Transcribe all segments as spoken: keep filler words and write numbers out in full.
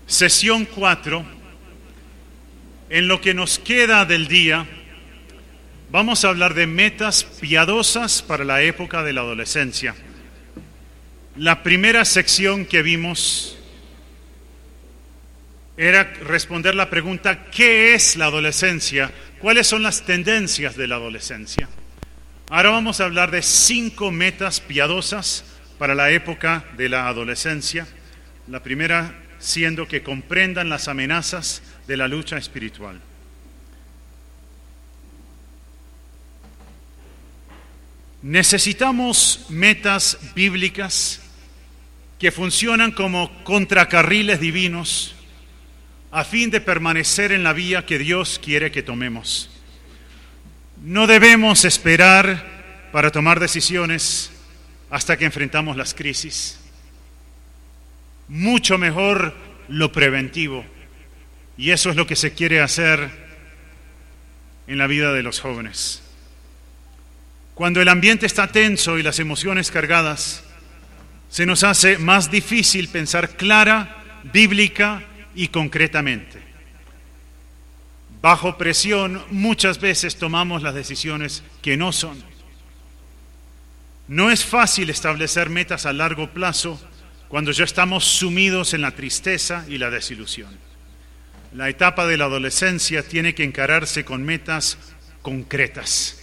Sesión cuatro. En lo que nos queda del día, vamos a hablar de metas piadosas para la época de la adolescencia. La primera sección que vimos era responder la pregunta: ¿qué es la adolescencia? ¿Cuáles son las tendencias de la adolescencia? Ahora vamos a hablar de cinco metas piadosas para la época de la adolescencia. La primera siendo que comprendan las amenazas de la lucha espiritual. Necesitamos metas bíblicas que funcionan como contracarriles divinos a fin de permanecer en la vía que Dios quiere que tomemos. No debemos esperar para tomar decisiones hasta que enfrentamos las crisis. Mucho mejor lo preventivo. Y eso es lo que se quiere hacer en la vida de los jóvenes. Cuando el ambiente está tenso y las emociones cargadas, se nos hace más difícil pensar clara, bíblica y concretamente. Bajo presión, muchas veces tomamos las decisiones que no son. No es fácil establecer metas a largo plazo cuando ya estamos sumidos en la tristeza y la desilusión. La etapa de la adolescencia tiene que encararse con metas concretas.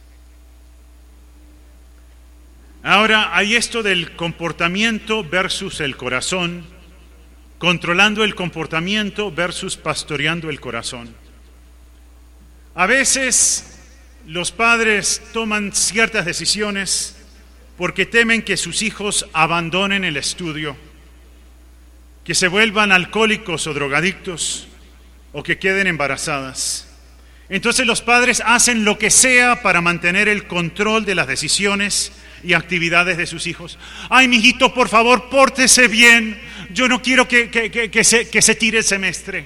Ahora hay esto del comportamiento versus el corazón, controlando el comportamiento versus pastoreando el corazón. A veces los padres toman ciertas decisiones porque temen que sus hijos abandonen el estudio, que se vuelvan alcohólicos o drogadictos, o que queden embarazadas. Entonces los padres hacen lo que sea para mantener el control de las decisiones y actividades de sus hijos. Ay, mijito, por favor, pórtese bien. Yo no quiero que, que, que, que, se, que se tire el semestre.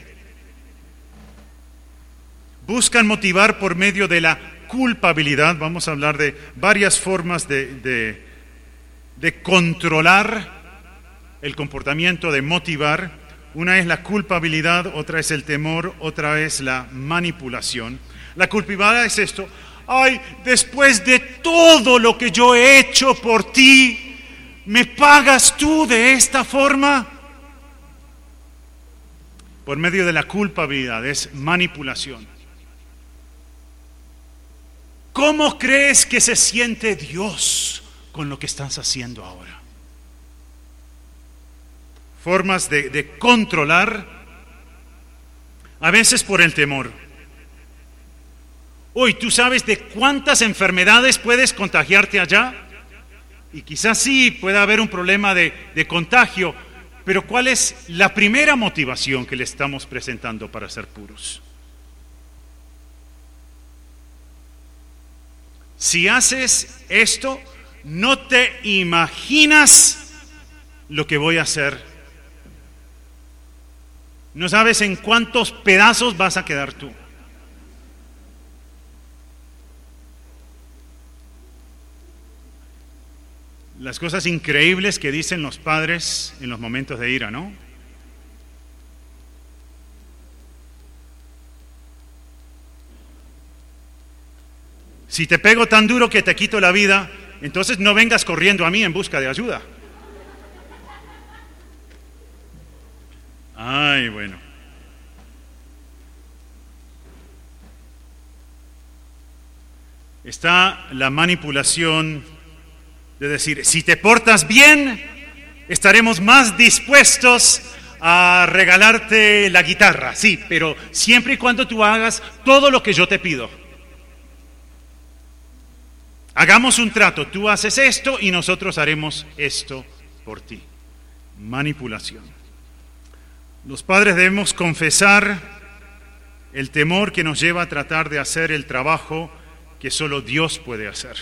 Buscan motivar por medio de la culpabilidad. Vamos a hablar de varias formas de, de, de controlar el comportamiento, de motivar. Una es la culpabilidad, otra es el temor, otra es la manipulación. La culpabilidad es esto: ay, después de todo lo que yo he hecho por ti, ¿me pagas tú de esta forma? Por medio de la culpabilidad es manipulación. ¿Cómo crees que se siente Dios con lo que estás haciendo ahora? Formas de, de controlar, a veces por el temor. Hoy, ¿tú sabes de cuántas enfermedades puedes contagiarte allá? Y quizás sí pueda haber un problema de, de contagio, pero ¿cuál es la primera motivación que le estamos presentando para ser puros? Si haces esto, no te imaginas lo que voy a hacer. No sabes en cuántos pedazos vas a quedar tú. Las cosas increíbles que dicen los padres en los momentos de ira, ¿no? Si te pego tan duro que te quito la vida, entonces no vengas corriendo a mí en busca de ayuda. Ay, bueno. Está la manipulación de decir: si te portas bien, estaremos más dispuestos a regalarte la guitarra. Sí, pero siempre y cuando tú hagas todo lo que yo te pido. Hagamos un trato, tú haces esto y nosotros haremos esto por ti. Manipulación. Los padres debemos confesar el temor que nos lleva a tratar de hacer el trabajo que solo Dios puede hacer.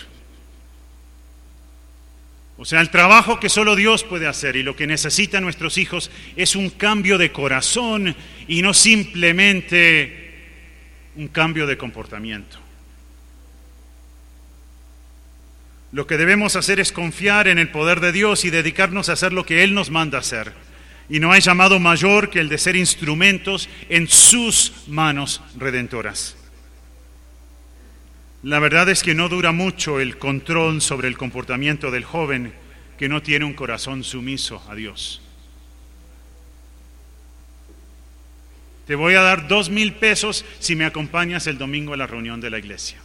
O sea, el trabajo que solo Dios puede hacer, y lo que necesitan nuestros hijos es un cambio de corazón y no simplemente un cambio de comportamiento. Lo que debemos hacer es confiar en el poder de Dios y dedicarnos a hacer lo que Él nos manda hacer. y no hay llamado mayor que el de ser instrumentos en sus manos redentoras. La verdad es que no dura mucho el control sobre el comportamiento del joven que no tiene un corazón sumiso a Dios. Te voy a dar dos mil pesos si me acompañas el domingo a la reunión de la iglesia.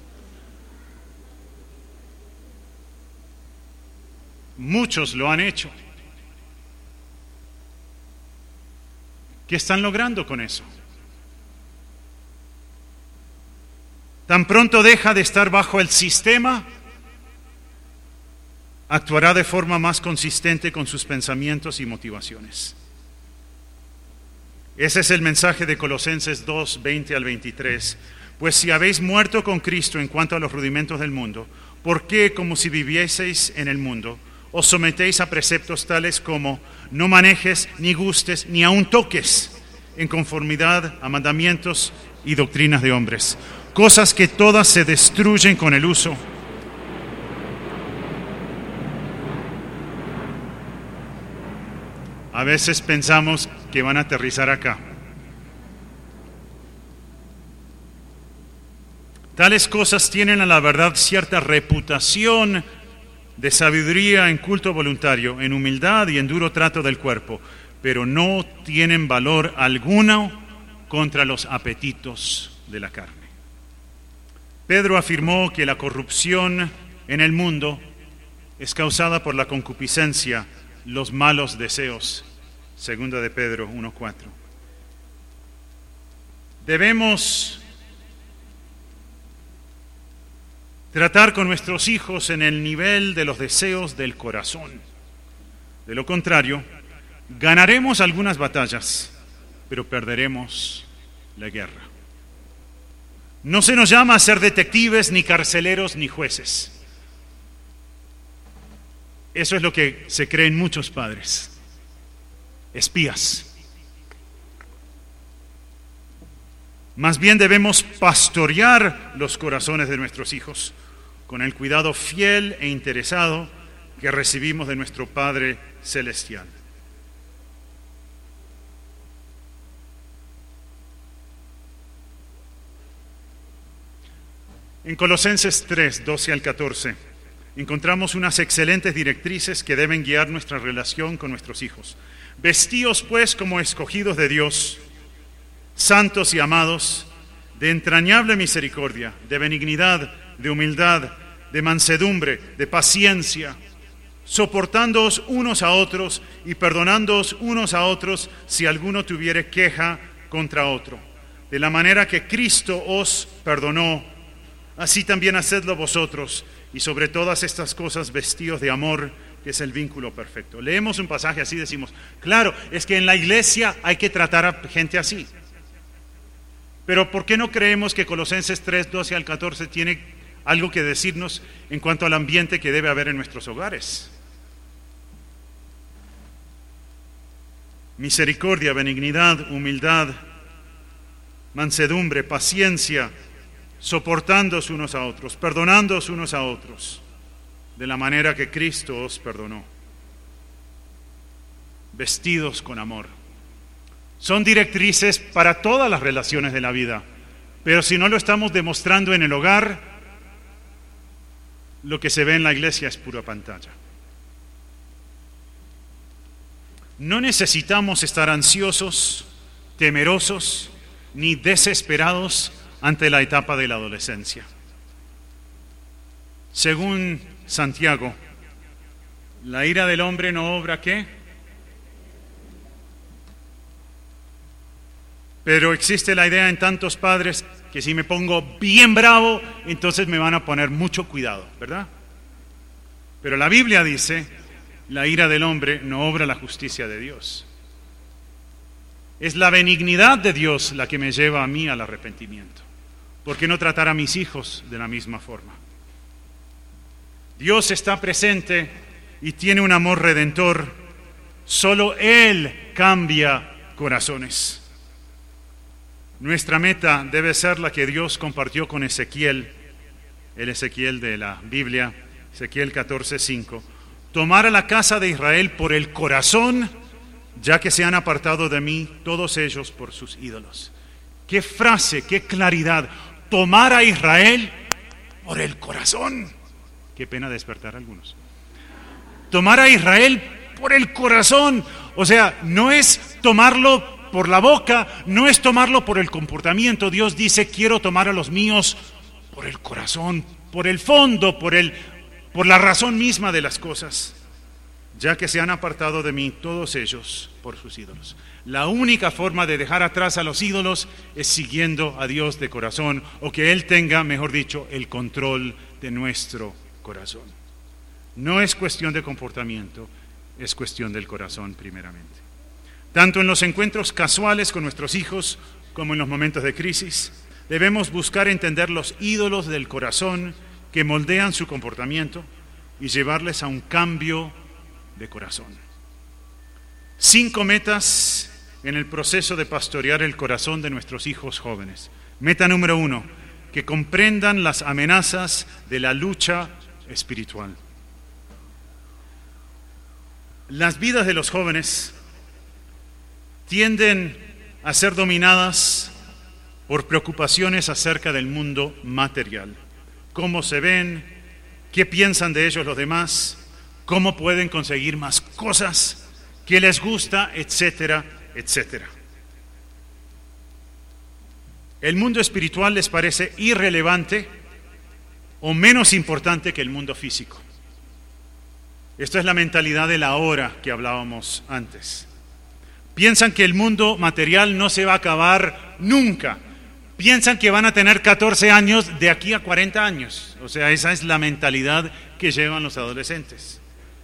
Muchos lo han hecho. ¿Qué están logrando con eso? Tan pronto deja de estar bajo el sistema, actuará de forma más consistente con sus pensamientos y motivaciones. Ese es el mensaje de Colosenses dos, veinte al veintitrés. Pues si habéis muerto con Cristo en cuanto a los rudimentos del mundo, ¿por qué, como si vivieseis en el mundo, os sometéis a preceptos tales como no manejes, ni gustes, ni aun toques, en conformidad a mandamientos y doctrinas de hombres? Cosas que todas se destruyen con el uso. A veces pensamos que van a aterrizar acá. Tales cosas tienen a la verdad cierta reputación de sabiduría en culto voluntario, en humildad y en duro trato del cuerpo, pero no tienen valor alguno contra los apetitos de la carne. Pedro afirmó que la corrupción en el mundo es causada por la concupiscencia, los malos deseos. Segunda de Pedro uno cuatro. Debemos tratar con nuestros hijos en el nivel de los deseos del corazón. De lo contrario, ganaremos algunas batallas, pero perderemos la guerra. No se nos llama a ser detectives, ni carceleros, ni jueces. Eso es lo que se creen muchos padres. Espías. Más bien debemos pastorear los corazones de nuestros hijos con el cuidado fiel e interesado que recibimos de nuestro Padre Celestial. En Colosenses tres, doce al catorce, encontramos unas excelentes directrices que deben guiar nuestra relación con nuestros hijos. Vestíos pues como escogidos de Dios, santos y amados, de entrañable misericordia, de benignidad, de humildad, de mansedumbre, de paciencia, soportándoos unos a otros y perdonándoos unos a otros si alguno tuviere queja contra otro. De la manera que Cristo os perdonó, así también hacedlo vosotros, y sobre todas estas cosas vestíos de amor, que es el vínculo perfecto. Leemos un pasaje así y decimos, claro, es que en la iglesia hay que tratar a gente así. Pero ¿por qué no creemos que Colosenses tres, doce al catorce tiene algo que decirnos en cuanto al ambiente que debe haber en nuestros hogares? Misericordia, benignidad, humildad, mansedumbre, paciencia, soportándoos unos a otros, perdonándoos unos a otros, de la manera que Cristo os perdonó. Vestidos con amor. Son directrices para todas las relaciones de la vida, pero si no lo estamos demostrando en el hogar, lo que se ve en la iglesia es pura pantalla. No necesitamos estar ansiosos, temerosos, ni desesperados ante la etapa de la adolescencia. Según Santiago, la ira del hombre no obra ¿qué? Pero existe la idea en tantos padres que si me pongo bien bravo, entonces me van a poner mucho cuidado, ¿verdad? Pero la Biblia dice, la ira del hombre no obra la justicia de Dios. Es la benignidad de Dios la que me lleva a mí al arrepentimiento. ¿Por qué no tratar a mis hijos de la misma forma? Dios está presente y tiene un amor redentor. Solo Él cambia corazones. Nuestra meta debe ser la que Dios compartió con Ezequiel, el Ezequiel de la Biblia, Ezequiel catorce cinco. Tomar a la casa de Israel por el corazón ya que se han apartado de mí todos ellos por sus ídolos. Qué frase, qué claridad. Tomar a Israel por el corazón. Qué pena despertar a algunos. Tomar a Israel por el corazón. O sea, no es tomarlo por la boca, no es tomarlo por el comportamiento. Dios dice, quiero tomar a los míos por el corazón, por el fondo, por el, por la razón misma de las cosas. Ya que se han apartado de mí todos ellos por sus ídolos. La única forma de dejar atrás a los ídolos es siguiendo a Dios de corazón, o que Él tenga, mejor dicho, el control de nuestro corazón. No es cuestión de comportamiento, es cuestión del corazón primeramente. Tanto en los encuentros casuales con nuestros hijos como en los momentos de crisis, debemos buscar entender los ídolos del corazón que moldean su comportamiento y llevarles a un cambio de corazón. Cinco metas en el proceso de pastorear el corazón de nuestros hijos jóvenes. Meta número uno, que comprendan las amenazas de la lucha espiritual. Las vidas de los jóvenes tienden a ser dominadas por preocupaciones acerca del mundo material. Cómo se ven, qué piensan de ellos los demás, cómo pueden conseguir más cosas, qué les gusta, etcétera, etcétera. El mundo espiritual les parece irrelevante o menos importante que el mundo físico. Esta es la mentalidad de la hora que hablábamos antes. Piensan que el mundo material no se va a acabar nunca. Piensan que van a tener catorce años de aquí a cuarenta años. O sea, esa es la mentalidad que llevan los adolescentes.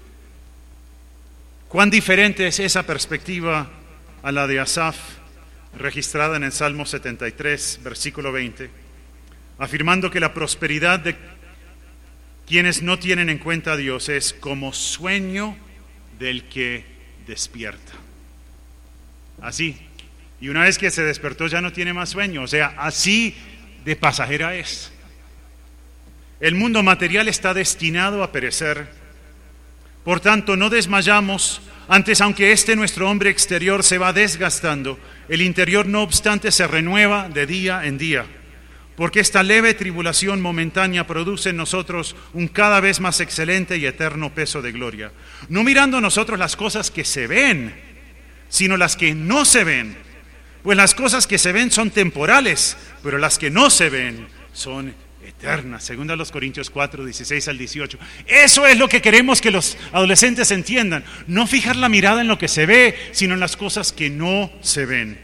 ¿Cuán diferente es esa perspectiva a la de Asaf, registrada en el Salmo setenta y tres, versículo veinte, afirmando que la prosperidad de quienes no tienen en cuenta a Dios es como sueño del que despierta? Así. Y una vez que se despertó ya no tiene más sueño. O sea, así de pasajera es. El mundo material está destinado a perecer. Por tanto, no desmayamos. Antes, aunque este nuestro hombre exterior se va desgastando, el interior no obstante se renueva de día en día. Porque esta leve tribulación momentánea produce en nosotros un cada vez más excelente y eterno peso de gloria. No mirando nosotros las cosas que se ven, sino las que no se ven. Pues las cosas que se ven son temporales, pero las que no se ven son eternas. Segunda a los Corintios cuatro, dieciséis al dieciocho. Eso es lo que queremos que los adolescentes entiendan. No fijar la mirada en lo que se ve, sino en las cosas que no se ven.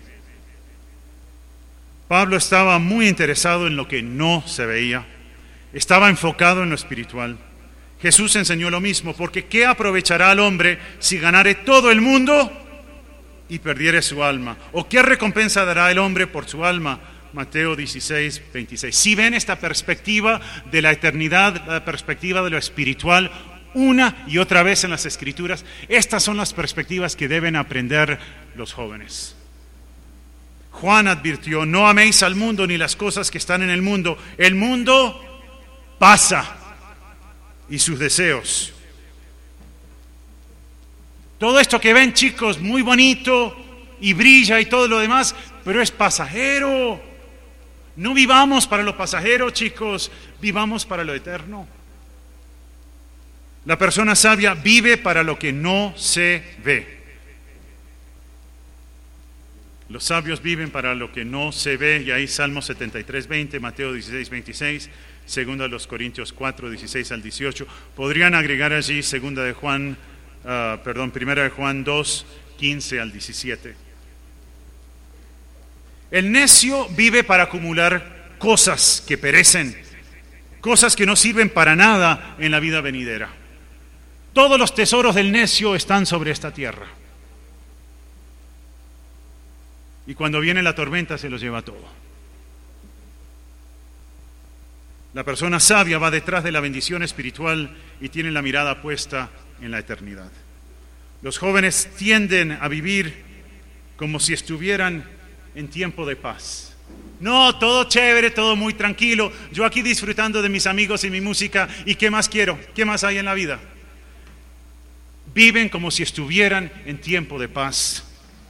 Pablo estaba muy interesado en lo que no se veía. Estaba enfocado en lo espiritual. Jesús enseñó lo mismo, porque ¿qué aprovechará al hombre si ganare todo el mundo y perdiere su alma? ¿O qué recompensa dará el hombre por su alma? Mateo dieciséis, veintiséis. Si ven esta perspectiva de la eternidad, la perspectiva de lo espiritual, una y otra vez en las Escrituras, estas son las perspectivas que deben aprender los jóvenes. Juan advirtió, no améis al mundo ni las cosas que están en el mundo. El mundo pasa y sus deseos. Todo esto que ven, chicos, muy bonito y brilla y todo lo demás, pero es pasajero. No vivamos para lo pasajero, chicos, vivamos para lo eterno. La persona sabia vive para lo que no se ve. Los sabios viven para lo que no se ve, y ahí Salmo setenta y tres, veinte, Mateo dieciséis, veintiséis, segunda de los Corintios cuatro, dieciséis al dieciocho. Podrían agregar allí segunda de Juan, uh, perdón, primera de Juan dos, quince al diecisiete. El necio vive para acumular cosas que perecen, cosas que no sirven para nada en la vida venidera. Todos los tesoros del necio están sobre esta tierra. Y cuando viene la tormenta se los lleva todo. La persona sabia va detrás de la bendición espiritual y tiene la mirada puesta en la eternidad. Los jóvenes tienden a vivir como si estuvieran en tiempo de paz. No, todo chévere, todo muy tranquilo. Yo aquí disfrutando de mis amigos y mi música. ¿Y qué más quiero? ¿Qué más hay en la vida? viven como si estuvieran en tiempo de paz.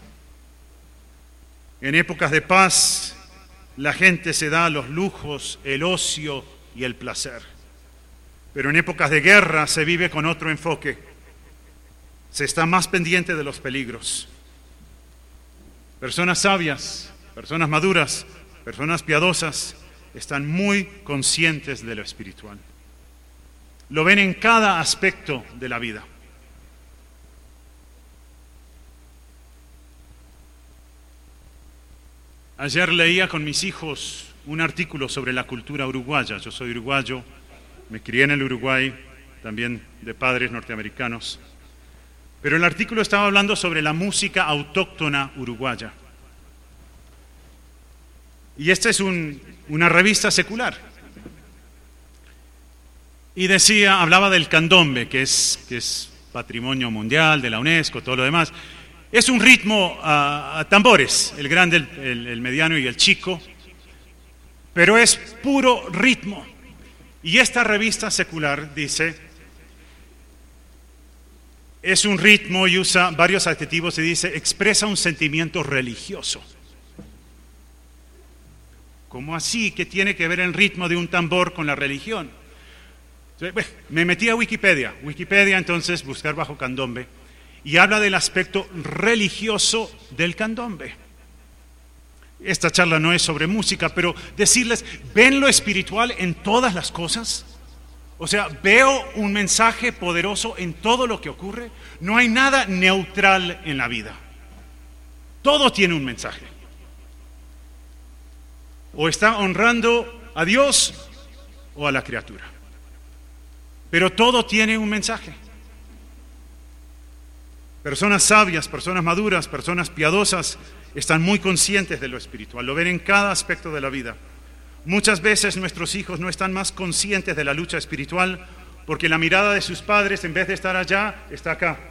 En épocas de paz, la gente se da los lujos, el ocio y el placer. Pero en épocas de guerra se vive con otro enfoque. Se está más pendiente de los peligros. Personas sabias, personas maduras, personas piadosas, están muy conscientes de lo espiritual. Lo ven en cada aspecto de la vida. Ayer leía con mis hijos un artículo sobre la cultura uruguaya. Yo soy uruguayo, me crié en el Uruguay, también de padres norteamericanos. Pero el artículo estaba hablando sobre la música autóctona uruguaya. Y esta es un, una revista secular. Y decía, hablaba del candombe, que es, que es patrimonio mundial de la UNESCO, todo lo demás. Es un ritmo a, a tambores, el grande, el, el, el mediano y el chico, pero es puro ritmo. Y esta revista secular dice, es un ritmo y usa varios adjetivos y dice, expresa un sentimiento religioso. ¿Cómo así? ¿Qué tiene que ver el ritmo de un tambor con la religión? Bueno, me metí a Wikipedia, Wikipedia entonces, buscar bajo candombe, y habla del aspecto religioso del candombe. Esta charla no es sobre música, pero decirles, ¿ven lo espiritual en todas las cosas? O sea, veo un mensaje poderoso en todo lo que ocurre. No hay nada neutral en la vida. Todo tiene un mensaje. O está honrando a Dios o a la criatura. Pero todo tiene un mensaje. Personas sabias, personas maduras, personas piadosas están muy conscientes de lo espiritual, lo ven en cada aspecto de la vida. Muchas veces nuestros hijos no están más conscientes de la lucha espiritual porque la mirada de sus padres, en vez de estar allá, está acá.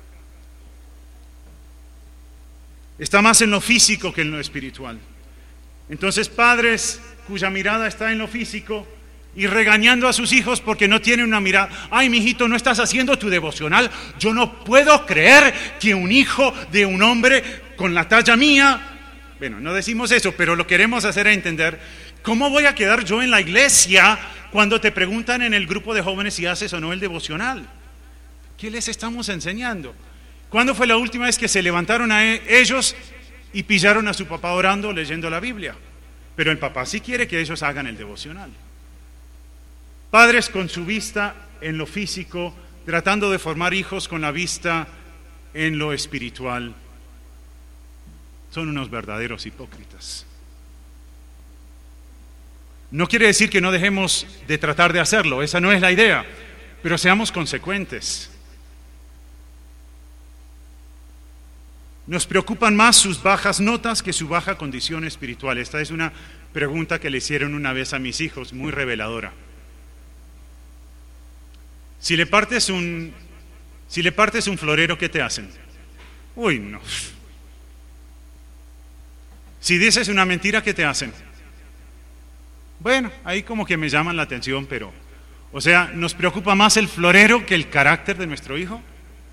Está más en lo físico que en lo espiritual. Entonces, padres cuya mirada está en lo físico y regañando a sus hijos porque no tienen una mirada. Ay, mijito, ¿no estás haciendo tu devocional? Yo no puedo creer que un hijo de un hombre con la talla mía, bueno, no decimos eso, pero lo queremos hacer a entender. ¿Cómo voy a quedar yo en la iglesia cuando te preguntan en el grupo de jóvenes si haces o no el devocional? ¿Qué les estamos enseñando? ¿Cuándo fue la última vez que se levantaron a ellos y pillaron a su papá orando, leyendo la Biblia? Pero el papá sí quiere que ellos hagan el devocional. Padres con su vista en lo físico, tratando de formar hijos con la vista en lo espiritual, son unos verdaderos hipócritas. No quiere decir que no dejemos de tratar de hacerlo, esa no es la idea, pero seamos consecuentes. Nos preocupan más sus bajas notas que su baja condición espiritual. Esta es una pregunta que le hicieron una vez a mis hijos, muy reveladora. Si le partes un, si le partes un florero, ¿qué te hacen? Uy, no. Si dices una mentira, ¿qué te hacen? Bueno, ahí como que me llaman la atención, pero, o sea, ¿nos preocupa más el florero que el carácter de nuestro hijo?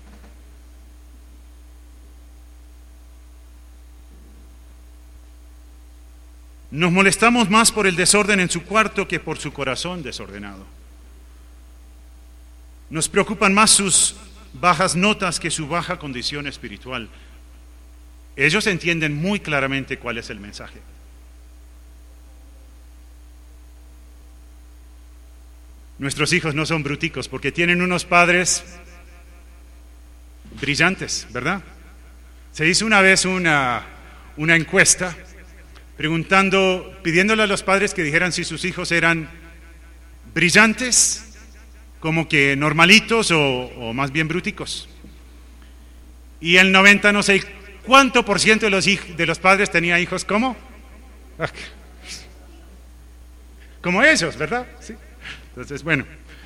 Nos molestamos más por el desorden en su cuarto que por su corazón desordenado. Nos preocupan más sus bajas notas que su baja condición espiritual. Ellos entienden muy claramente cuál es el mensaje. Nuestros hijos no son bruticos porque tienen unos padres brillantes, ¿verdad? Se hizo una vez una, una encuesta preguntando, pidiéndole a los padres que dijeran si sus hijos eran brillantes, como que normalitos o, o más bien bruticos. Y el noventa, no sé cuánto por ciento de los, de los padres tenía hijos como como ellos, ¿verdad? Sí. Entonces, bueno.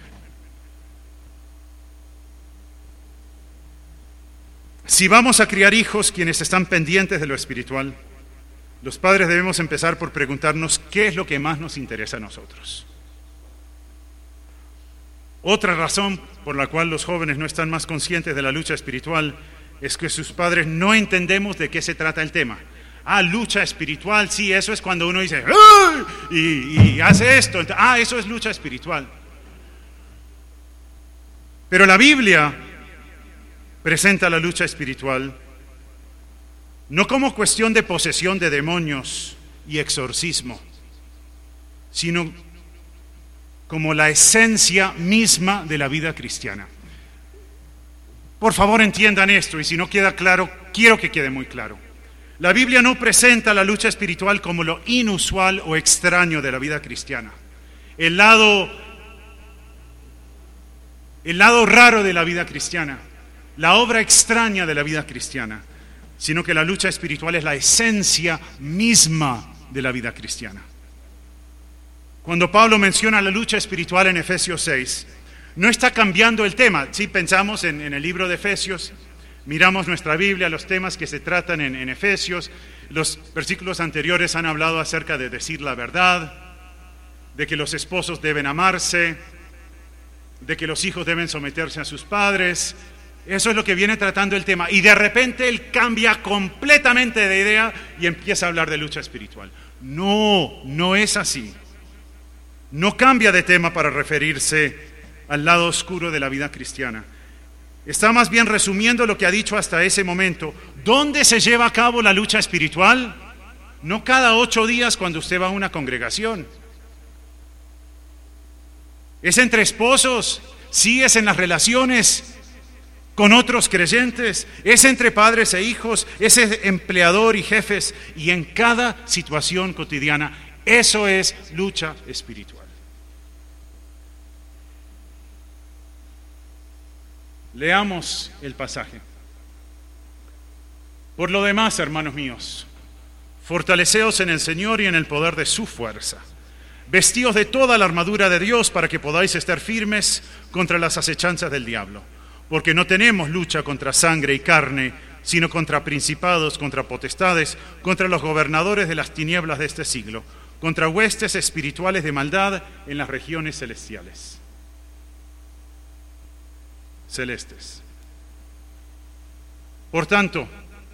Si vamos a criar hijos quienes están pendientes de lo espiritual, los padres debemos empezar por preguntarnos qué es lo que más nos interesa a nosotros. Otra razón por la cual los jóvenes no están más conscientes de la lucha espiritual es que sus padres no entendemos de qué se trata el tema. Ah, lucha espiritual, sí, eso es cuando uno dice ¡ay! Y, y hace esto. Ah, eso es lucha espiritual. Pero la Biblia presenta la lucha espiritual no como cuestión de posesión de demonios y exorcismo, sino como la esencia misma de la vida cristiana. Por favor, entiendan esto, y si no queda claro, quiero que quede muy claro. La Biblia no presenta la lucha espiritual como lo inusual o extraño de la vida cristiana, el lado, el lado raro de la vida cristiana, la obra extraña de la vida cristiana, sino que la lucha espiritual es la esencia misma de la vida cristiana. Cuando Pablo menciona la lucha espiritual en Efesios seis, no está cambiando el tema. Si pensamos en, en el libro de Efesios, miramos nuestra Biblia, los temas que se tratan en, en Efesios, los versículos anteriores han hablado acerca de decir la verdad, de que los esposos deben amarse, de que los hijos deben someterse a sus padres. Eso es lo que viene tratando el tema. Y de repente él cambia completamente de idea y empieza a hablar de lucha espiritual. No, no es así. No cambia de tema para referirse al lado oscuro de la vida cristiana. Está más bien resumiendo lo que ha dicho hasta ese momento. ¿Dónde se lleva a cabo la lucha espiritual? No cada ocho días cuando usted va a una congregación. Es entre esposos, sí, es en las relaciones con otros creyentes, es entre padres e hijos, es empleador y jefes, y en cada situación cotidiana. Eso es lucha espiritual. Leamos el pasaje. Por lo demás, hermanos míos, fortaleceos en el Señor y en el poder de su fuerza. Vestíos de toda la armadura de Dios para que podáis estar firmes contra las acechanzas del diablo. Porque no tenemos lucha contra sangre y carne, sino contra principados, contra potestades, contra los gobernadores de las tinieblas de este siglo, contra huestes espirituales de maldad en las regiones celestiales. Celestes. Por tanto,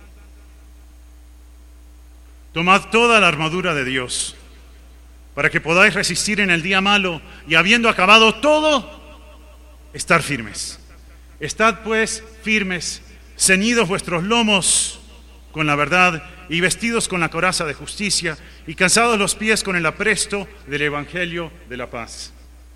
tomad toda la armadura de Dios, para que podáis resistir en el día malo, y habiendo acabado todo, estar firmes. Estad pues firmes, ceñidos vuestros lomos con la verdad, y vestidos con la coraza de justicia, y calzados los pies con el apresto del evangelio de la paz.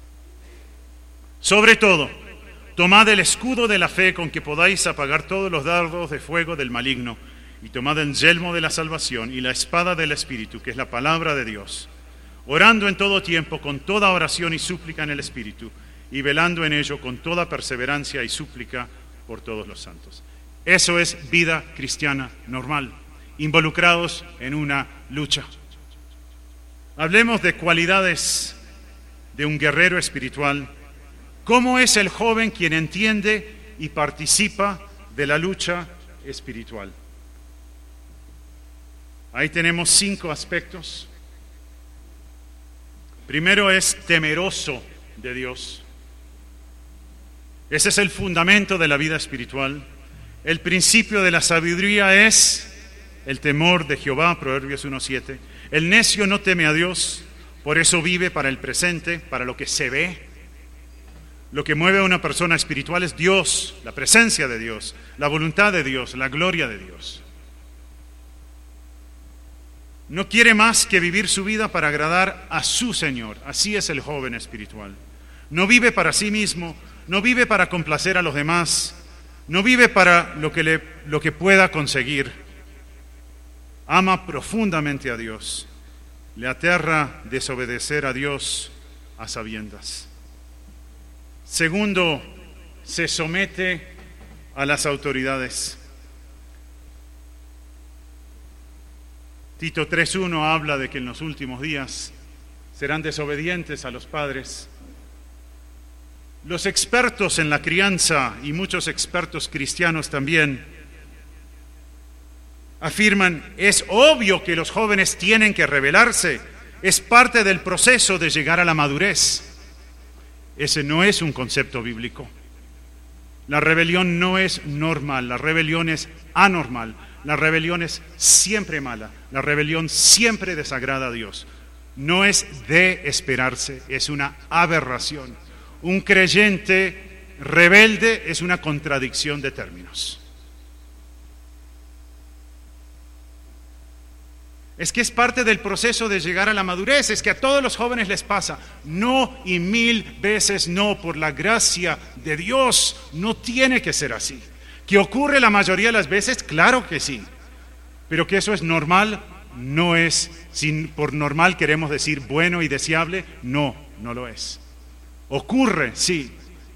Sobre todo, tomad el escudo de la fe con que podáis apagar todos los dardos de fuego del maligno, y tomad el yelmo de la salvación y la espada del Espíritu, que es la palabra de Dios, orando en todo tiempo con toda oración y súplica en el Espíritu, y velando en ello con toda perseverancia y súplica por todos los santos. Eso es vida cristiana normal, involucrados en una lucha. Hablemos de cualidades de un guerrero espiritual. ¿Cómo es el joven quien entiende y participa de la lucha espiritual? Ahí tenemos cinco aspectos. Primero es temeroso de Dios. Ese es el fundamento de la vida espiritual. El principio de la sabiduría es el temor de Jehová, Proverbios uno siete. El necio no teme a Dios, por eso vive para el presente, para lo que se ve. Lo que mueve a una persona espiritual es Dios, la presencia de Dios, la voluntad de Dios, la gloria de Dios. No quiere más que vivir su vida para agradar a su Señor. Así es el joven espiritual. No vive para sí mismo, no vive para complacer a los demás, no vive para lo que, le, lo que pueda conseguir. Ama profundamente a Dios. Le aterra desobedecer a Dios a sabiendas. Segundo, se somete a las autoridades. Tito tres uno habla de que en los últimos días serán desobedientes a los padres. Los expertos en la crianza y muchos expertos cristianos también afirman, es obvio que los jóvenes tienen que rebelarse, es parte del proceso de llegar a la madurez. Ese no es un concepto bíblico. La rebelión no es normal, la rebelión es anormal, la rebelión es siempre mala, la rebelión siempre desagrada a Dios. No es de esperarse, es una aberración. Un creyente rebelde es una contradicción de términos. Es que es parte del proceso de llegar a la madurez, es que a todos los jóvenes les pasa. No y mil veces no, por la gracia de Dios, no tiene que ser así. ¿Que ocurre la mayoría de las veces? Claro que sí. Pero que eso es normal, no es. Si por normal queremos decir bueno y deseable, no, no lo es. Ocurre, sí.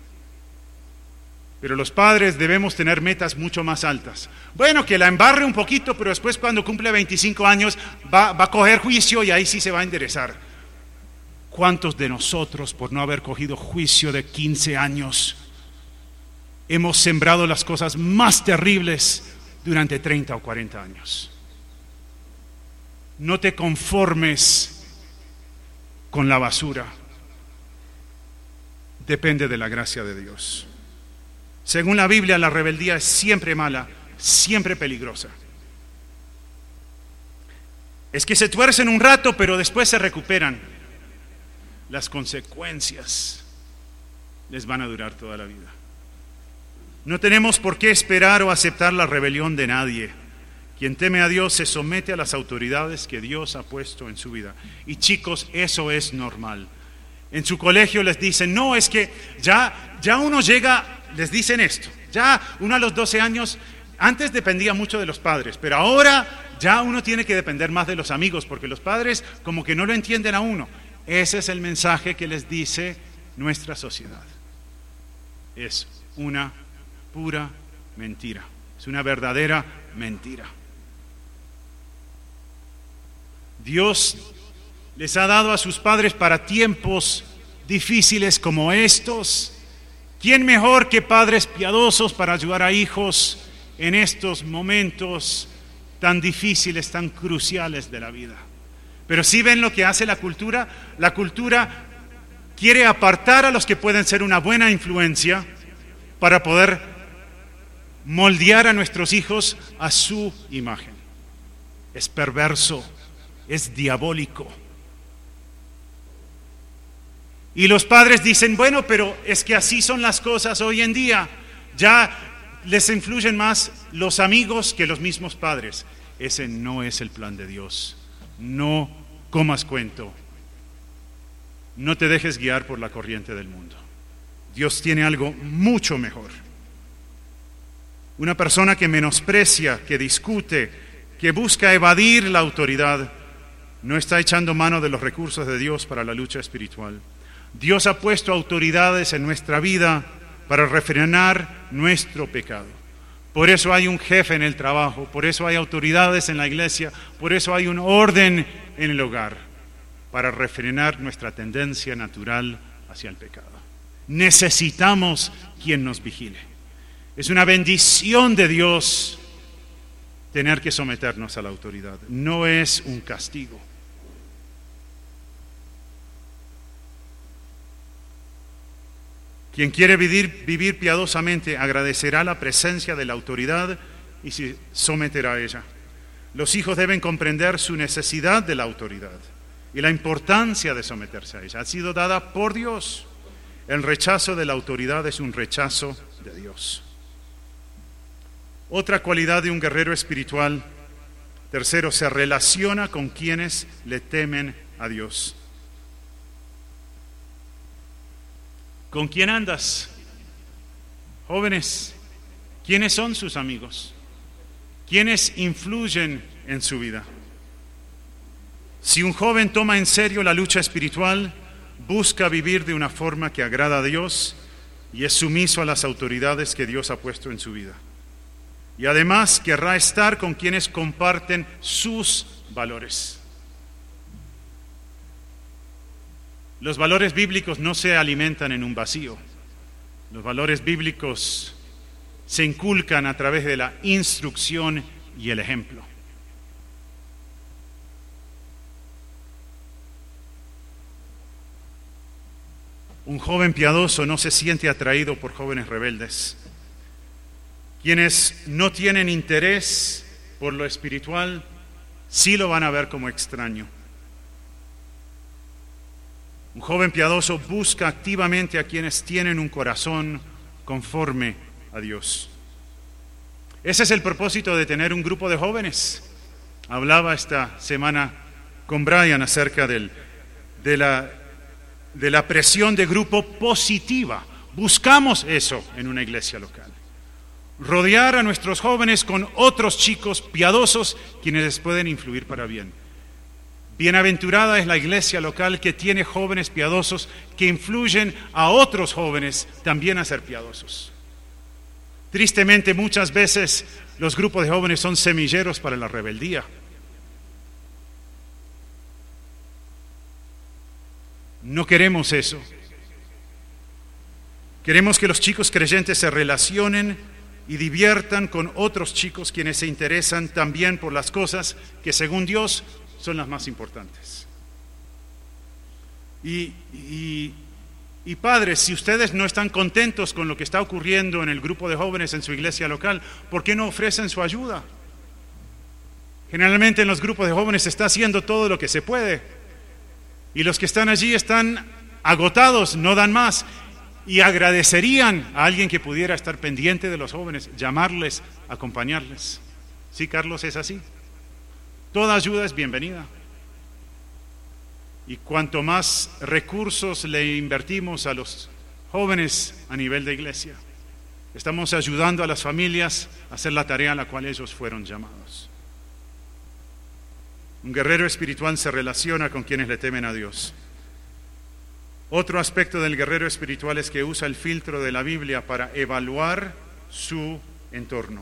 Pero los padres debemos tener metas mucho más altas. Bueno, que la embarre un poquito, pero después cuando cumple veinticinco años va, va a coger juicio y ahí sí se va a enderezar. ¿Cuántos de nosotros, por no haber cogido juicio de quince años, hemos sembrado las cosas más terribles durante treinta o cuarenta años? No te conformes con la basura. Depende de la gracia de Dios. Según la Biblia, la rebeldía es siempre mala, siempre peligrosa. Es que se tuercen un rato, pero después se recuperan. Las consecuencias les van a durar toda la vida. No tenemos por qué esperar o aceptar la rebelión de nadie. Quien teme a Dios se somete a las autoridades que Dios ha puesto en su vida. Y chicos, eso es normal. En su colegio les dicen, no, es que ya, ya uno llega... Les dicen esto, ya uno a los doce años, antes dependía mucho de los padres, pero ahora ya uno tiene que depender más de los amigos, porque los padres como que no lo entienden a uno. Ese es el mensaje que les dice nuestra sociedad. Es una pura mentira, es una verdadera mentira. Dios les ha dado a sus padres para tiempos difíciles como estos. ¿Quién mejor que padres piadosos para ayudar a hijos en estos momentos tan difíciles, tan cruciales de la vida? Pero si ven lo que hace la cultura, la cultura quiere apartar a los que pueden ser una buena influencia para poder moldear a nuestros hijos a su imagen. Es perverso, es diabólico. Y los padres dicen, bueno, pero es que así son las cosas hoy en día. Ya les influyen más los amigos que los mismos padres. Ese no es el plan de Dios. No comas cuento. No te dejes guiar por la corriente del mundo. Dios tiene algo mucho mejor. Una persona que menosprecia, que discute, que busca evadir la autoridad, no está echando mano de los recursos de Dios para la lucha espiritual. Dios ha puesto autoridades en nuestra vida para refrenar nuestro pecado. Por eso hay un jefe en el trabajo, por eso hay autoridades en la iglesia, por eso hay un orden en el hogar, para refrenar nuestra tendencia natural hacia el pecado. Necesitamos quien nos vigile. Es una bendición de Dios tener que someternos a la autoridad, no es un castigo. Quien quiere vivir, vivir piadosamente agradecerá la presencia de la autoridad y se someterá a ella. Los hijos deben comprender su necesidad de la autoridad y la importancia de someterse a ella. Ha sido dada por Dios. El rechazo de la autoridad es un rechazo de Dios. Otra cualidad de un guerrero espiritual, tercero, se relaciona con quienes le temen a Dios. ¿Con quién andas? Jóvenes, ¿quiénes son sus amigos? ¿Quiénes influyen en su vida? Si un joven toma en serio la lucha espiritual, busca vivir de una forma que agrada a Dios y es sumiso a las autoridades que Dios ha puesto en su vida. Y además querrá estar con quienes comparten sus valores. Los valores bíblicos no se alimentan en un vacío. Los valores bíblicos se inculcan a través de la instrucción y el ejemplo. Un joven piadoso no se siente atraído por jóvenes rebeldes. Quienes no tienen interés por lo espiritual, sí lo van a ver como extraño. Un joven piadoso busca activamente a quienes tienen un corazón conforme a Dios. Ese es el propósito de tener un grupo de jóvenes. Hablaba esta semana con Brian acerca del, de, la, de la presión de grupo positiva. Buscamos eso en una iglesia local. Rodear a nuestros jóvenes con otros chicos piadosos quienes les pueden influir para bien. Bienaventurada es la iglesia local que tiene jóvenes piadosos que influyen a otros jóvenes también a ser piadosos. Tristemente, muchas veces los grupos de jóvenes son semilleros para la rebeldía. No queremos eso. Queremos que los chicos creyentes se relacionen y diviertan con otros chicos quienes se interesan también por las cosas que según Dios son las más importantes. Y, y, y padres, si ustedes no están contentos con lo que está ocurriendo en el grupo de jóvenes en su iglesia local, ¿por qué no ofrecen su ayuda? Generalmente en los grupos de jóvenes se está haciendo todo lo que se puede y los que están allí están agotados, no dan más. Y agradecerían a alguien que pudiera estar pendiente de los jóvenes, llamarles, acompañarles. ¿Sí, Carlos, es así? Toda ayuda es bienvenida. Y cuanto más recursos le invertimos a los jóvenes a nivel de iglesia, estamos ayudando a las familias a hacer la tarea a la cual ellos fueron llamados. Un guerrero espiritual se relaciona con quienes le temen a Dios. Otro aspecto del guerrero espiritual es que usa el filtro de la Biblia para evaluar su entorno.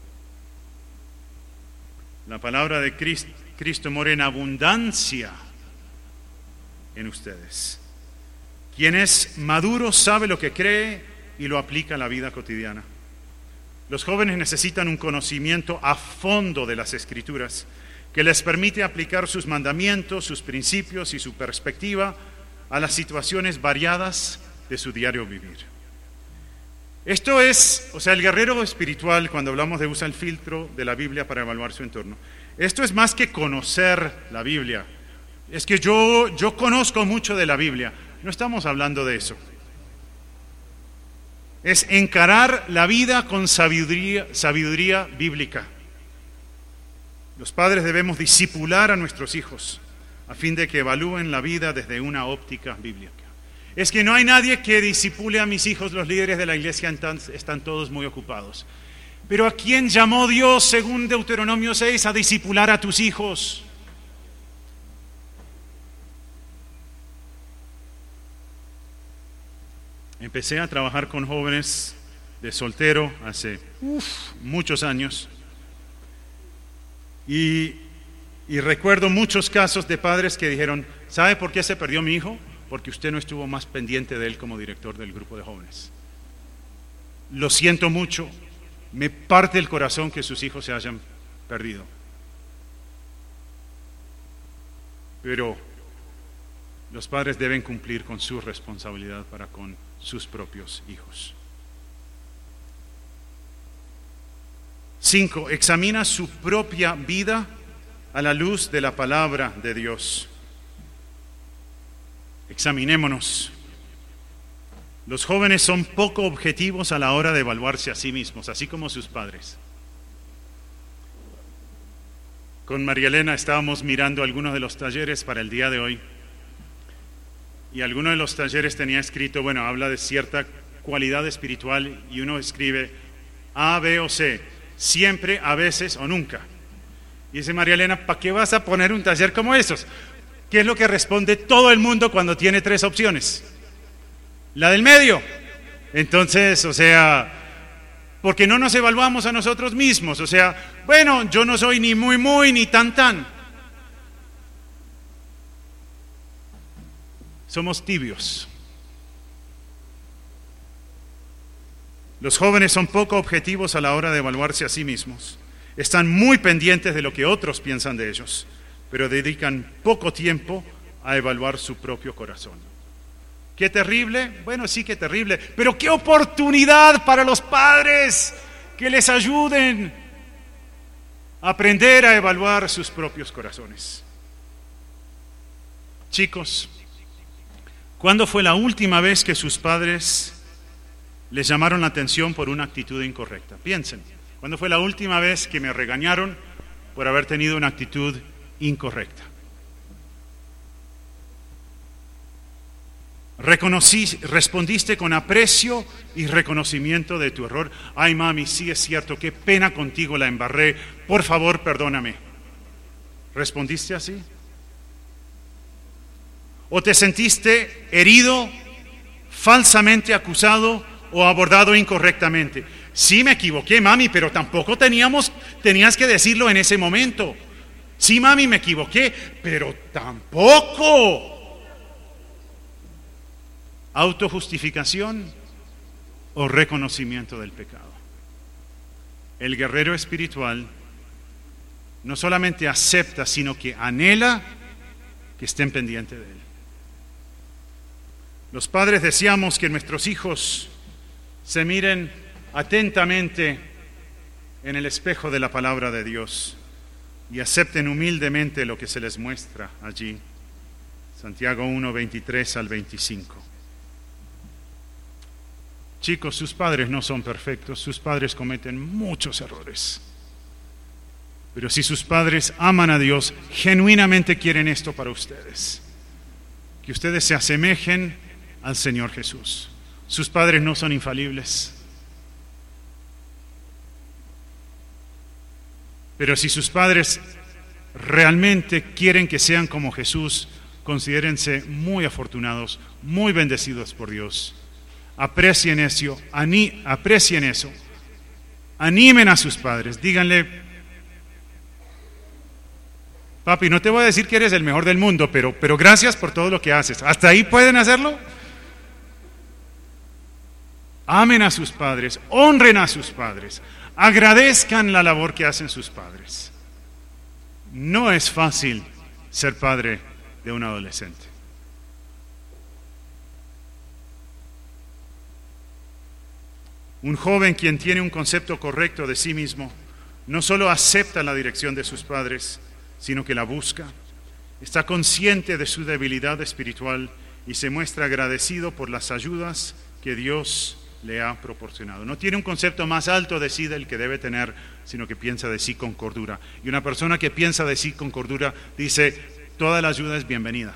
La palabra de Cristo, Cristo mora en abundancia en ustedes. Quien es maduro sabe lo que cree y lo aplica a la vida cotidiana. Los jóvenes necesitan un conocimiento a fondo de las Escrituras que les permite aplicar sus mandamientos, sus principios y su perspectiva a las situaciones variadas de su diario vivir. Esto es, o sea, el guerrero espiritual, cuando hablamos de usar el filtro de la Biblia para evaluar su entorno, esto es más que conocer la Biblia. Es que yo, yo conozco mucho de la Biblia. No estamos hablando de eso. Es encarar la vida con sabiduría, sabiduría bíblica. Los padres debemos discipular a nuestros hijos a fin de que evalúen la vida desde una óptica bíblica. Es que no hay nadie que discipule a mis hijos, los líderes de la iglesia están todos muy ocupados. Pero ¿a quién llamó Dios, según Deuteronomio seis, a discipular a tus hijos? Empecé a trabajar con jóvenes de soltero hace uf, muchos años y Y recuerdo muchos casos de padres que dijeron, ¿sabe por qué se perdió mi hijo? Porque usted no estuvo más pendiente de él como director del grupo de jóvenes. Lo siento mucho, me parte el corazón que sus hijos se hayan perdido. Pero los padres deben cumplir con su responsabilidad para con sus propios hijos. Cinco, examina su propia vida a la luz de la palabra de Dios. Examinémonos. Los jóvenes son poco objetivos a la hora de evaluarse a sí mismos, así como sus padres. Con María Elena estábamos mirando algunos de los talleres para el día de hoy y alguno de los talleres tenía escrito, bueno, habla de cierta cualidad espiritual y uno escribe A, B o C, siempre, a veces o nunca. Y dice María Elena, ¿para qué vas a poner un taller como esos? ¿Qué es lo que responde todo el mundo cuando tiene tres opciones? La del medio. Entonces, o sea, porque no nos evaluamos a nosotros mismos. O sea, bueno, yo no soy ni muy muy ni tan tan. Somos tibios. Los jóvenes son poco objetivos a la hora de evaluarse a sí mismos. Están muy pendientes de lo que otros piensan de ellos, pero dedican poco tiempo a evaluar su propio corazón. ¿Qué terrible? Bueno, sí, qué terrible. Pero qué oportunidad para los padres que les ayuden a aprender a evaluar sus propios corazones. Chicos, ¿cuándo fue la última vez que sus padres les llamaron la atención por una actitud incorrecta? Piensen, ¿cuándo fue la última vez que me regañaron por haber tenido una actitud incorrecta? Reconocí, respondiste con aprecio y reconocimiento de tu error. Ay, mami, sí es cierto, qué pena contigo, la embarré. Por favor, perdóname. ¿Respondiste así? ¿O te sentiste herido, falsamente acusado o abordado incorrectamente? Sí, me equivoqué, mami, pero tampoco teníamos, tenías que decirlo en ese momento. Sí, mami, me equivoqué, pero tampoco. ¿Autojustificación o reconocimiento del pecado? El guerrero espiritual no solamente acepta, sino que anhela que estén pendientes de él. Los padres deseamos que nuestros hijos se miren atentamente en el espejo de la palabra de Dios y acepten humildemente lo que se les muestra allí. Santiago uno, veintitrés al veinticinco. Chicos, sus padres no son perfectos, sus padres cometen muchos errores. Pero si sus padres aman a Dios, genuinamente quieren esto para ustedes, que ustedes se asemejen al Señor Jesús. Sus padres no son infalibles. Pero si sus padres realmente quieren que sean como Jesús, considérense muy afortunados, muy bendecidos por Dios. Aprecien eso, ani, aprecien eso, animen a sus padres, díganle: papi, no te voy a decir que eres el mejor del mundo, pero, pero gracias por todo lo que haces. ¿Hasta ahí pueden hacerlo? Amen a sus padres, honren a sus padres, agradezcan la labor que hacen sus padres. No es fácil ser padre de un adolescente. Un joven quien tiene un concepto correcto de sí mismo no solo acepta la dirección de sus padres, sino que la busca. Está consciente de su debilidad espiritual y se muestra agradecido por las ayudas que Dios le ha proporcionado. No tiene un concepto más alto de sí del que debe tener, sino que piensa de sí con cordura. Y una persona que piensa de sí con cordura dice: toda la ayuda es bienvenida.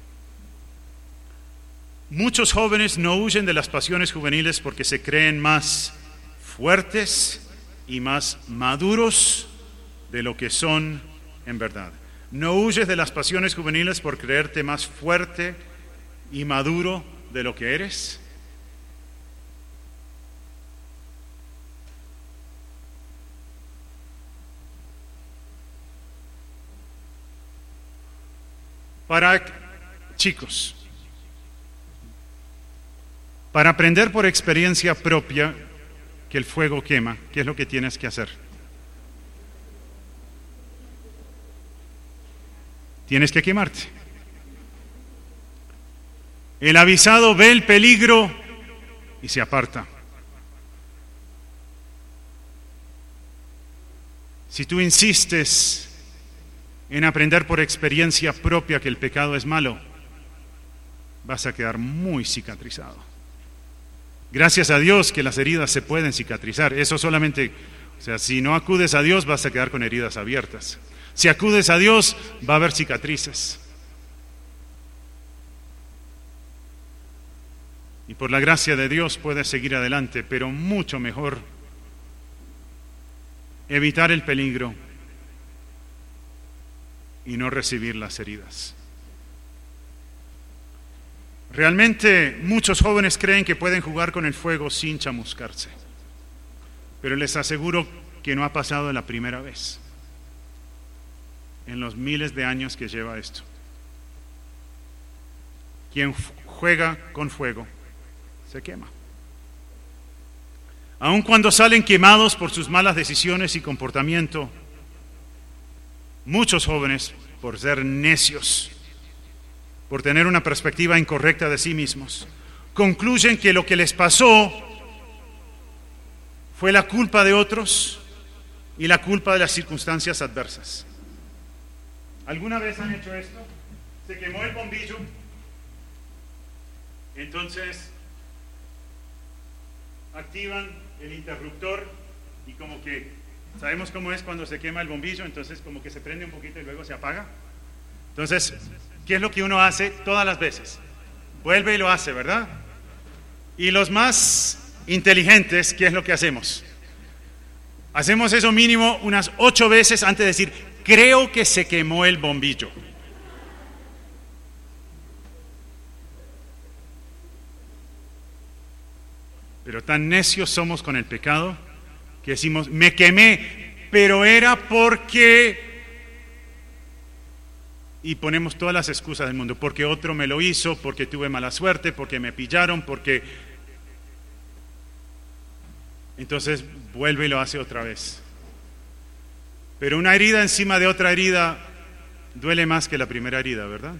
Muchos jóvenes no huyen de las pasiones juveniles porque se creen más fuertes y más maduros de lo que son en verdad. No huyes de las pasiones juveniles por creerte más fuerte y maduro de lo que eres. Para chicos, para aprender por experiencia propia que el fuego quema, ¿qué es lo que tienes que hacer? Tienes que quemarte. El avisado ve el peligro y se aparta. Si tú insistes en aprender por experiencia propia que el pecado es malo, vas a quedar muy cicatrizado. Gracias a Dios que las heridas se pueden cicatrizar. Eso solamente, o sea, si no acudes a Dios vas a quedar con heridas abiertas. Si acudes a Dios va a haber cicatrices. Y por la gracia de Dios puedes seguir adelante, pero mucho mejor evitar el peligro y no recibir las heridas. Realmente muchos jóvenes creen que pueden jugar con el fuego sin chamuscarse, pero les aseguro que no ha pasado la primera vez en los miles de años que lleva esto. Quien juega con fuego se quema. Aun cuando salen quemados por sus malas decisiones y comportamiento, muchos jóvenes, por ser necios, por tener una perspectiva incorrecta de sí mismos, concluyen que lo que les pasó fue la culpa de otros y la culpa de las circunstancias adversas. ¿Alguna vez han hecho esto? Se quemó el bombillo, entonces activan el interruptor y como que, ¿sabemos cómo es cuando se quema el bombillo? Entonces como que se prende un poquito y luego se apaga. Entonces, ¿qué es lo que uno hace todas las veces? Vuelve y lo hace, ¿verdad? Y los más inteligentes, ¿qué es lo que hacemos? Hacemos eso mínimo unas ocho veces antes de decir, creo que se quemó el bombillo. Pero tan necios somos con el pecado que decimos, me quemé, pero era porque... Y ponemos todas las excusas del mundo, porque otro me lo hizo, porque tuve mala suerte, porque me pillaron, porque... Entonces vuelve y lo hace otra vez. Pero una herida encima de otra herida duele más que la primera herida, ¿verdad?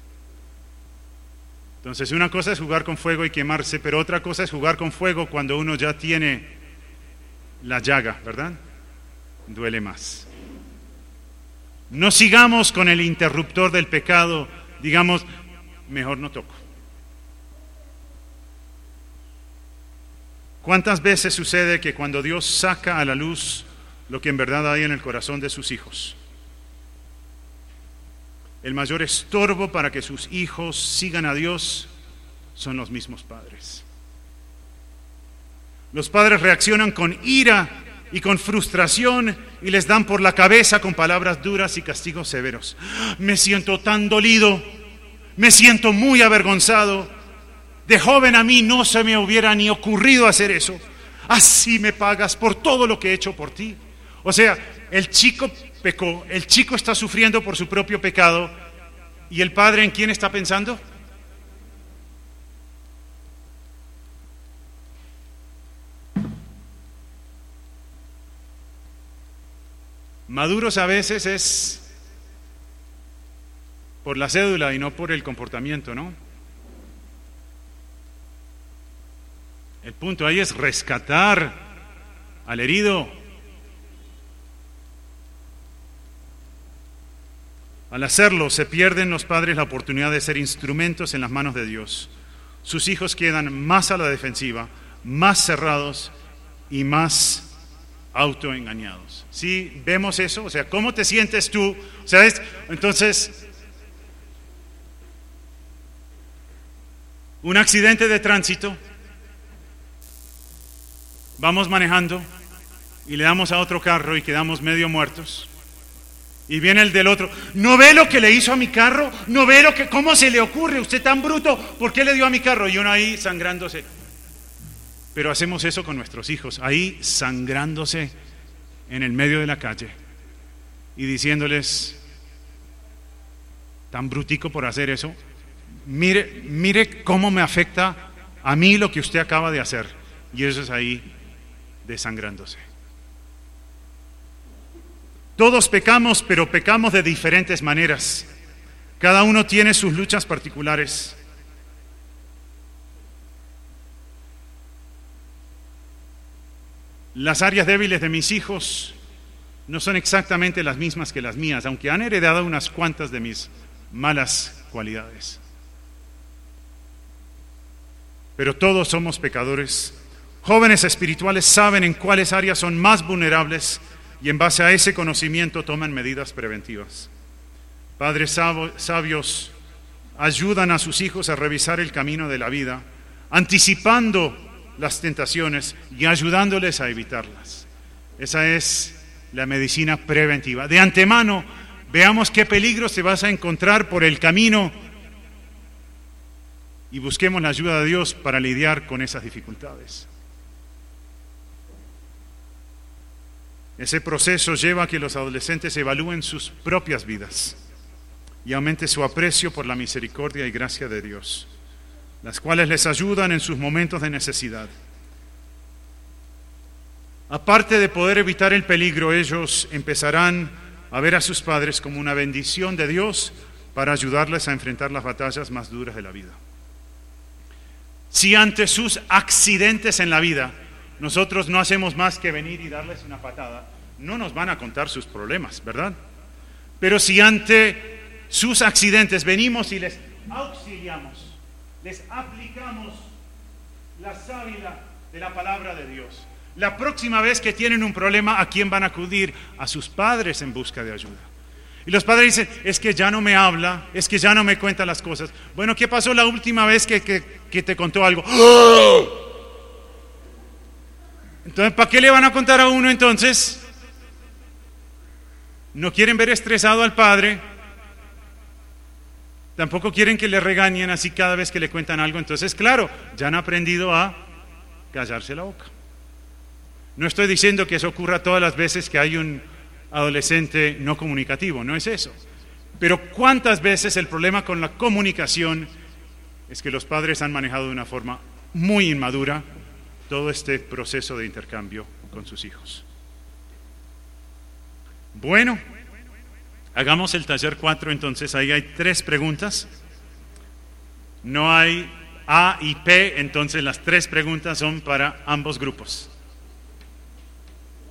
Entonces una cosa es jugar con fuego y quemarse, pero otra cosa es jugar con fuego cuando uno ya tiene la llaga, ¿verdad? Duele más. No sigamos con el interruptor del pecado, digamos, mejor no toco. ¿Cuántas veces sucede que cuando Dios saca a la luz lo que en verdad hay en el corazón de sus hijos, el mayor estorbo para que sus hijos sigan a Dios son los mismos padres? Los padres reaccionan con ira y con frustración y les dan por la cabeza con palabras duras y castigos severos. Me siento tan dolido, me siento muy avergonzado. De joven a mí no se me hubiera ni ocurrido hacer eso. Así me pagas por todo lo que he hecho por ti. O sea, el chico pecó, el chico está sufriendo por su propio pecado, ¿y el padre en quién está pensando? Maduros a veces es por la cédula y no por el comportamiento, ¿no? El punto ahí es rescatar al herido. Al hacerlo, se pierden los padres la oportunidad de ser instrumentos en las manos de Dios. Sus hijos quedan más a la defensiva, más cerrados y más autoengañados. ¿Sí vemos eso? O sea, ¿cómo te sientes tú? O sea, es, entonces, un accidente de tránsito, vamos manejando y le damos a otro carro y quedamos medio muertos. Y viene el del otro, ¿no ve lo que le hizo a mi carro? ¿No ve lo que, cómo se le ocurre? Usted tan bruto, ¿por qué le dio a mi carro? Y uno ahí sangrándose. Pero hacemos eso con nuestros hijos, ahí sangrándose en el medio de la calle y diciéndoles, tan brutico por hacer eso, mire, mire cómo me afecta a mí lo que usted acaba de hacer. Y eso es ahí desangrándose. Todos pecamos, pero pecamos de diferentes maneras. Cada uno tiene sus luchas particulares. Las áreas débiles de mis hijos no son exactamente las mismas que las mías, aunque han heredado unas cuantas de mis malas cualidades. Pero todos somos pecadores. Jóvenes espirituales saben en cuáles áreas son más vulnerables y en base a ese conocimiento toman medidas preventivas. Padres sabios ayudan a sus hijos a revisar el camino de la vida, anticipando las tentaciones y ayudándoles a evitarlas. Esa es la medicina preventiva. De antemano, veamos qué peligros te vas a encontrar por el camino y busquemos la ayuda de Dios para lidiar con esas dificultades. Ese proceso lleva a que los adolescentes evalúen sus propias vidas y aumente su aprecio por la misericordia y gracia de Dios, las cuales les ayudan en sus momentos de necesidad. Aparte de poder evitar el peligro, ellos empezarán a ver a sus padres como una bendición de Dios para ayudarles a enfrentar las batallas más duras de la vida. Si ante sus accidentes en la vida nosotros no hacemos más que venir y darles una patada, no nos van a contar sus problemas, ¿verdad? Pero si ante sus accidentes venimos y les auxiliamos, les aplicamos la sábila de la palabra de Dios, la próxima vez que tienen un problema, ¿a quién van a acudir? A sus padres en busca de ayuda. Y los padres dicen, es que ya no me habla, es que ya no me cuenta las cosas. Bueno, ¿qué pasó la última vez que, que, que te contó algo? Entonces, ¿para qué le van a contar a uno entonces? No quieren ver estresado al padre, tampoco quieren que le regañen así cada vez que le cuentan algo. Entonces, claro, ya han aprendido a callarse la boca. No estoy diciendo que eso ocurra todas las veces que hay un adolescente no comunicativo, no es eso. Pero ¿cuántas veces el problema con la comunicación es que los padres han manejado de una forma muy inmadura todo este proceso de intercambio con sus hijos? Bueno, hagamos el taller cuatro entonces. Ahí hay tres preguntas. No hay A y P, entonces las tres preguntas son para ambos grupos.